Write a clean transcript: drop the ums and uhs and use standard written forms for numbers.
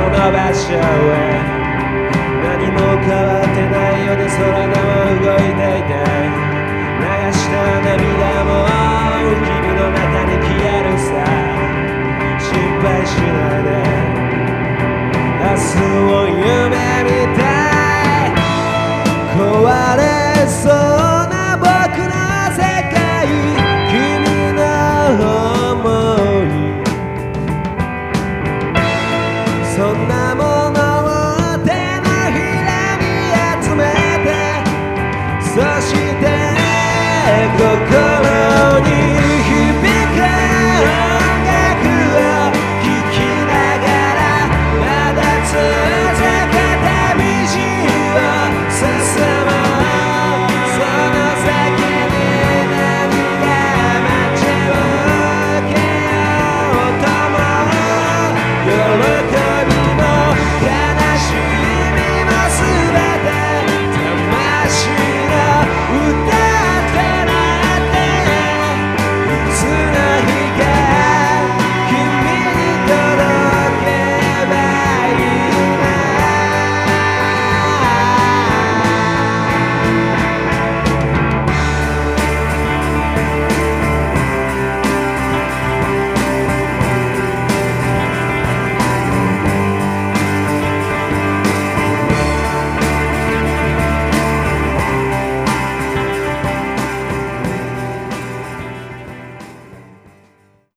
の場所へ何も変わってないようで空も動いていて流した涙も君の中に消えるさ心配しないで明日を夢見たい壊れそう